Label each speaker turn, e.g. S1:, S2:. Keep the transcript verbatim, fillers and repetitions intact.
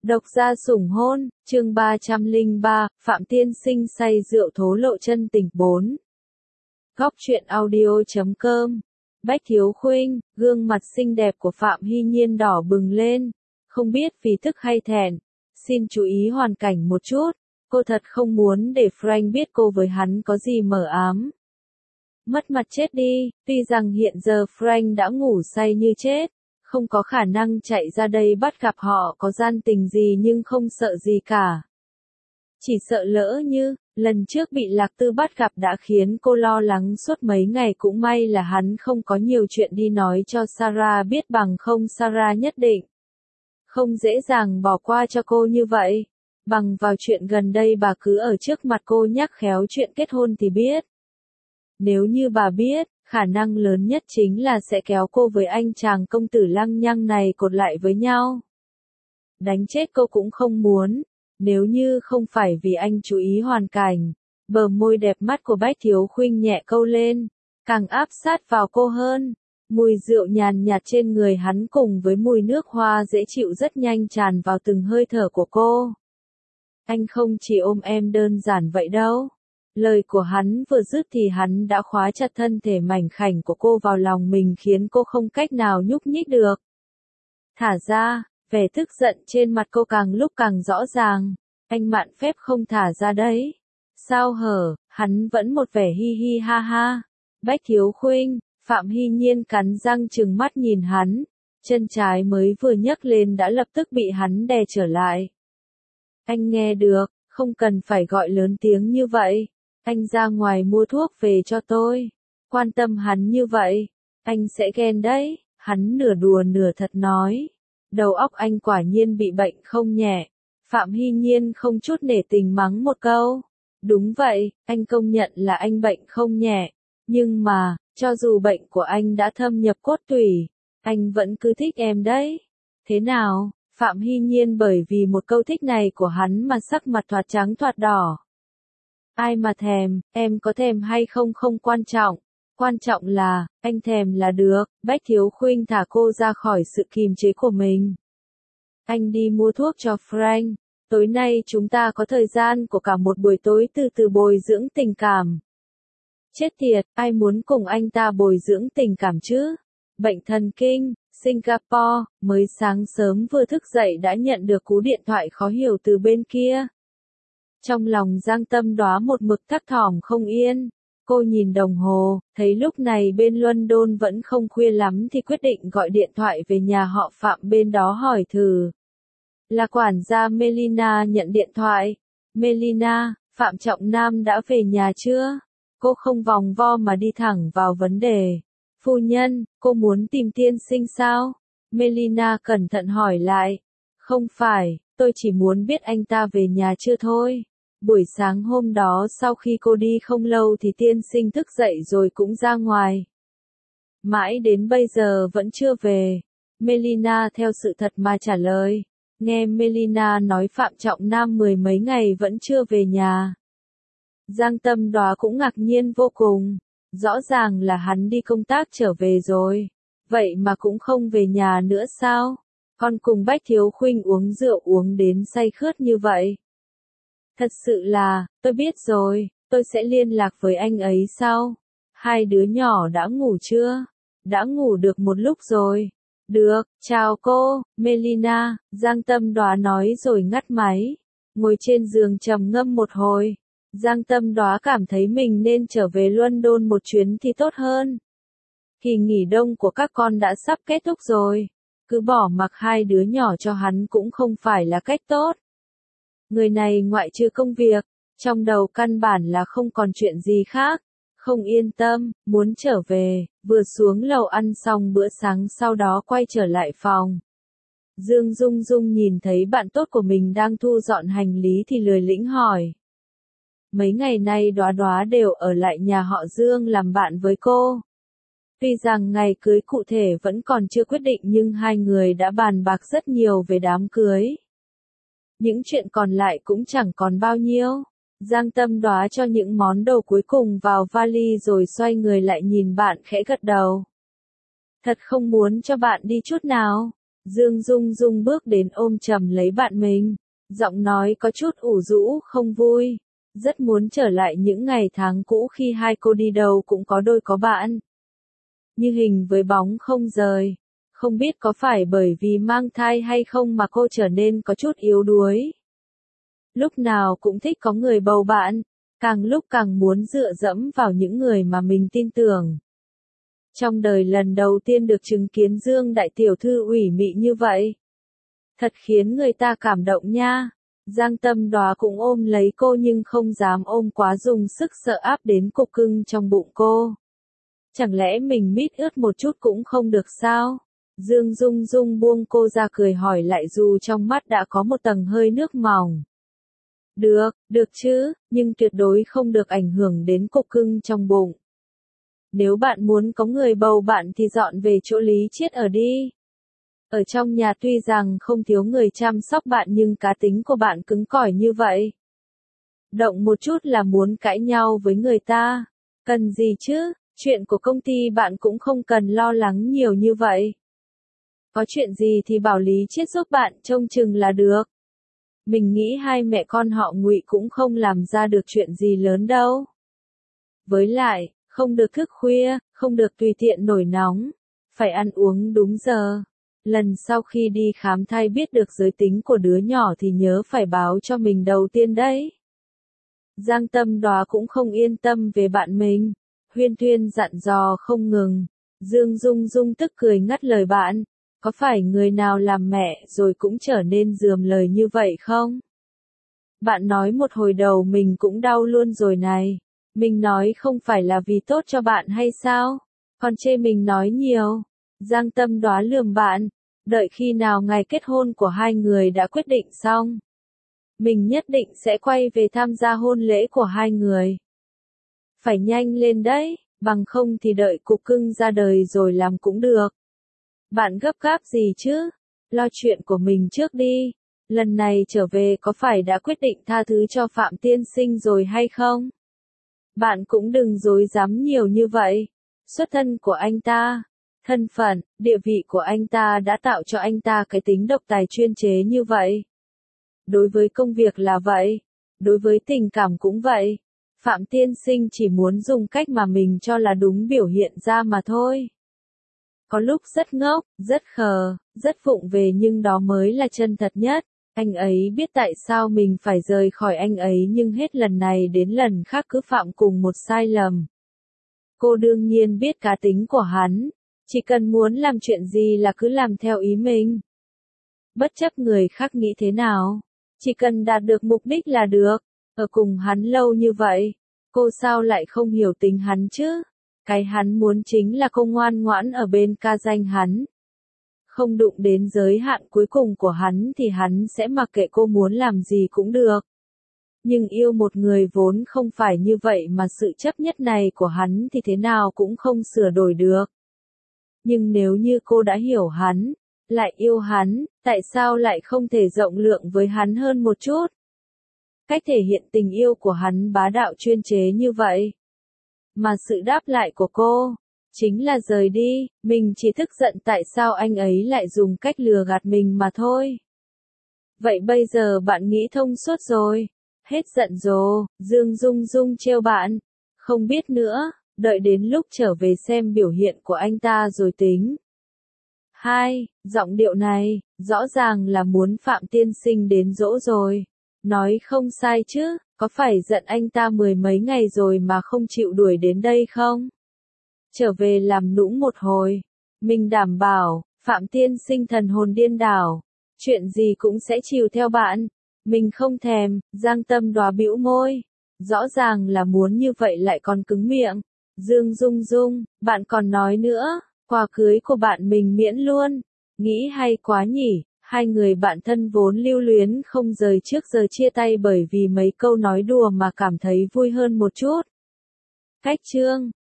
S1: Độc gia sủng hôn, chương ba trăm lẻ ba, Phạm Tiên Sinh say rượu thố lộ chân tình bốn. Góc truyện audio chấm com. Bách Thiếu Khuynh, gương mặt xinh đẹp của Phạm Hy Nhiên đỏ bừng lên, không biết vì tức hay thẹn. Xin chú ý hoàn cảnh một chút, cô thật không muốn để Frank biết cô với hắn có gì mờ ám. Mất mặt chết đi, tuy rằng hiện giờ Frank đã ngủ say như chết, không có khả năng chạy ra đây bắt gặp họ có gian tình gì nhưng không sợ gì cả. Chỉ sợ lỡ như, lần trước bị Lạc Tư bắt gặp đã khiến cô lo lắng suốt mấy ngày, cũng may là hắn không có nhiều chuyện đi nói cho Sarah biết, bằng không Sarah nhất định không dễ dàng bỏ qua cho cô như vậy. Bằng vào chuyện gần đây bà cứ ở trước mặt cô nhắc khéo chuyện kết hôn thì biết. Nếu như bà biết, khả năng lớn nhất chính là sẽ kéo cô với anh chàng công tử lăng nhăng này cột lại với nhau. Đánh chết cô cũng không muốn, nếu như không phải vì anh chú ý hoàn cảnh. Bờ môi đẹp mắt của Bách Thiếu Khuynh nhẹ câu lên, càng áp sát vào cô hơn. Mùi rượu nhàn nhạt trên người hắn cùng với mùi nước hoa dễ chịu rất nhanh tràn vào từng hơi thở của cô. Anh không chỉ ôm em đơn giản vậy đâu. Lời của hắn vừa dứt thì hắn đã khóa chặt thân thể mảnh khảnh của cô vào lòng mình, khiến cô không cách nào nhúc nhích được. Thả ra, vẻ tức giận trên mặt cô càng lúc càng rõ ràng. Anh mạn phép không thả ra đấy. Sao hở, hắn vẫn một vẻ hi hi ha ha. Bách Thiếu Khuynh, Phạm Hy Nhiên cắn răng trừng mắt nhìn hắn. Chân trái mới vừa nhấc lên đã lập tức bị hắn đè trở lại. Anh nghe được, không cần phải gọi lớn tiếng như vậy. Anh ra ngoài mua thuốc về cho tôi. Quan tâm hắn như vậy, anh sẽ ghen đấy. Hắn nửa đùa nửa thật nói. Đầu óc anh quả nhiên bị bệnh không nhẹ. Phạm Hy Nhiên không chút nể tình mắng một câu. Đúng vậy, anh công nhận là anh bệnh không nhẹ. Nhưng mà, cho dù bệnh của anh đã thâm nhập cốt tủy, anh vẫn cứ thích em đấy. Thế nào? Phạm Hy Nhiên bởi vì một câu thích này của hắn mà sắc mặt thoạt trắng thoạt đỏ. Ai mà thèm, em có thèm hay không không quan trọng. Quan trọng là, anh thèm là được. Bách Thiếu Khuynh thả cô ra khỏi sự kìm chế của mình. Anh đi mua thuốc cho Frank. Tối nay chúng ta có thời gian của cả một buổi tối từ từ bồi dưỡng tình cảm. Chết tiệt, ai muốn cùng anh ta bồi dưỡng tình cảm chứ? Bệnh thần kinh, Singapore, mới sáng sớm vừa thức dậy đã nhận được cú điện thoại khó hiểu từ bên kia. Trong lòng Giang Tâm Đóa một mực thắc thỏm không yên. Cô nhìn đồng hồ, thấy lúc này bên London vẫn không khuya lắm thì quyết định gọi điện thoại về nhà họ Phạm bên đó hỏi thử. Là quản gia Melina nhận điện thoại. Melina, Phạm Trọng Nam đã về nhà chưa? Cô không vòng vo mà đi thẳng vào vấn đề. Phu nhân, cô muốn tìm tiên sinh sao? Melina cẩn thận hỏi lại. Không phải, tôi chỉ muốn biết anh ta về nhà chưa thôi. Buổi sáng hôm đó sau khi cô đi không lâu thì tiên sinh thức dậy rồi cũng ra ngoài. Mãi đến bây giờ vẫn chưa về. Melina theo sự thật mà trả lời. Nghe Melina nói Phạm Trọng Nam mười mấy ngày vẫn chưa về nhà. Giang Tâm Đóa cũng ngạc nhiên vô cùng. Rõ ràng là hắn đi công tác trở về rồi. Vậy mà cũng không về nhà nữa sao? Còn cùng Bách Thiếu Khuynh uống rượu uống đến say khướt như vậy. Thật sự là, tôi biết rồi, tôi sẽ liên lạc với anh ấy sau. Hai đứa nhỏ đã ngủ chưa? Đã ngủ được một lúc rồi. Được, chào cô, Melina, Giang Tâm Đóa nói rồi ngắt máy. Ngồi trên giường trầm ngâm một hồi. Giang Tâm Đóa cảm thấy mình nên trở về London một chuyến thì tốt hơn. Kỳ nghỉ đông của các con đã sắp kết thúc rồi. Cứ bỏ mặc hai đứa nhỏ cho hắn cũng không phải là cách tốt. Người này ngoại trừ công việc, trong đầu căn bản là không còn chuyện gì khác. Không yên tâm, muốn trở về, vừa xuống lầu ăn xong bữa sáng sau đó quay trở lại phòng. Dương Dung Dung nhìn thấy bạn tốt của mình đang thu dọn hành lý thì lười lĩnh hỏi. Mấy ngày nay Đóa Đóa đều ở lại nhà họ Dương làm bạn với cô. Tuy rằng ngày cưới cụ thể vẫn còn chưa quyết định nhưng hai người đã bàn bạc rất nhiều về đám cưới. Những chuyện còn lại cũng chẳng còn bao nhiêu. Giang Tâm Đóa cho những món đồ cuối cùng vào vali rồi xoay người lại nhìn bạn khẽ gật đầu. Thật không muốn cho bạn đi chút nào. Dương Dung Dung bước đến ôm chầm lấy bạn mình, giọng nói có chút ủ rũ không vui, rất muốn trở lại những ngày tháng cũ khi hai cô đi đâu cũng có đôi có bạn. Như hình với bóng không rời, không biết có phải bởi vì mang thai hay không mà cô trở nên có chút yếu đuối. Lúc nào cũng thích có người bầu bạn, càng lúc càng muốn dựa dẫm vào những người mà mình tin tưởng. Trong đời lần đầu tiên được chứng kiến Dương đại tiểu thư ủy mị như vậy. Thật khiến người ta cảm động nha. Giang Tâm Đóa cũng ôm lấy cô nhưng không dám ôm quá dùng sức sợ áp đến cục cưng trong bụng cô. Chẳng lẽ mình mít ướt một chút cũng không được sao? Dương Dung Dung buông cô ra cười hỏi lại dù trong mắt đã có một tầng hơi nước mỏng. Được, được chứ, nhưng tuyệt đối không được ảnh hưởng đến cục cưng trong bụng. Nếu bạn muốn có người bầu bạn thì dọn về chỗ Lý Chiết ở đi. Ở trong nhà tuy rằng không thiếu người chăm sóc bạn nhưng cá tính của bạn cứng cỏi như vậy. Động một chút là muốn cãi nhau với người ta. Cần gì chứ, chuyện của công ty bạn cũng không cần lo lắng nhiều như vậy. Có chuyện gì thì bảo Lý Chiết giúp bạn trông chừng là được. Mình nghĩ hai mẹ con họ Ngụy cũng không làm ra được chuyện gì lớn đâu. Với lại, không được thức khuya, không được tùy tiện nổi nóng, phải ăn uống đúng giờ. Lần sau khi đi khám thai biết được giới tính của đứa nhỏ thì nhớ phải báo cho mình đầu tiên đấy. Giang Tâm Đóa cũng không yên tâm về bạn mình. Huyên Thuyên dặn dò không ngừng. Dương Dung Dung tức cười ngắt lời bạn. Có phải người nào làm mẹ rồi cũng trở nên rườm lời như vậy không? Bạn nói một hồi đầu mình cũng đau luôn rồi này. Mình nói không phải là vì tốt cho bạn hay sao? Còn chê mình nói nhiều. Giang Tâm Đóa lườm bạn. Đợi khi nào ngày kết hôn của hai người đã quyết định xong. Mình nhất định sẽ quay về tham gia hôn lễ của hai người. Phải nhanh lên đấy, bằng không thì đợi cục cưng ra đời rồi làm cũng được. Bạn gấp gáp gì chứ? Lo chuyện của mình trước đi. Lần này trở về có phải đã quyết định tha thứ cho Phạm Tiên Sinh rồi hay không? Bạn cũng đừng dối dám nhiều như vậy. Xuất thân của anh ta, thân phận, địa vị của anh ta đã tạo cho anh ta cái tính độc tài chuyên chế như vậy. Đối với công việc là vậy, đối với tình cảm cũng vậy. Phạm Tiên Sinh chỉ muốn dùng cách mà mình cho là đúng biểu hiện ra mà thôi. Có lúc rất ngốc, rất khờ, rất vụng về nhưng đó mới là chân thật nhất. Anh ấy biết tại sao mình phải rời khỏi anh ấy nhưng hết lần này đến lần khác cứ phạm cùng một sai lầm. Cô đương nhiên biết cá tính của hắn, chỉ cần muốn làm chuyện gì là cứ làm theo ý mình. Bất chấp người khác nghĩ thế nào, chỉ cần đạt được mục đích là được. Ở cùng hắn lâu như vậy, cô sao lại không hiểu tính hắn chứ? Cái hắn muốn chính là cô ngoan ngoãn ở bên ca danh hắn. Không đụng đến giới hạn cuối cùng của hắn thì hắn sẽ mặc kệ cô muốn làm gì cũng được. Nhưng yêu một người vốn không phải như vậy mà sự chấp nhất này của hắn thì thế nào cũng không sửa đổi được. Nhưng nếu như cô đã hiểu hắn, lại yêu hắn, tại sao lại không thể rộng lượng với hắn hơn một chút? Cách thể hiện tình yêu của hắn bá đạo chuyên chế như vậy. Mà sự đáp lại của cô, chính là rời đi, mình chỉ tức giận tại sao anh ấy lại dùng cách lừa gạt mình mà thôi. Vậy bây giờ bạn nghĩ thông suốt rồi, hết giận rồi, Dương Dung Dung trêu bạn, không biết nữa, đợi đến lúc trở về xem biểu hiện của anh ta rồi tính. Hai, giọng điệu này, rõ ràng là muốn Phạm Tiên Sinh đến dỗ rồi. Nói không sai chứ, có phải giận anh ta mười mấy ngày rồi mà không chịu đuổi đến đây không? Trở về làm nũng một hồi. Mình đảm bảo, Phạm Tiên Sinh thần hồn điên đảo. Chuyện gì cũng sẽ chiều theo bạn. Mình không thèm, Giang Tâm Đóa bĩu môi. Rõ ràng là muốn như vậy lại còn cứng miệng. Dương Dung Dung, bạn còn nói nữa, quà cưới của bạn mình miễn luôn. Nghĩ hay quá nhỉ, hai người bạn thân vốn lưu luyến không rời trước giờ chia tay bởi vì mấy câu nói đùa mà cảm thấy vui hơn một chút. Cách chương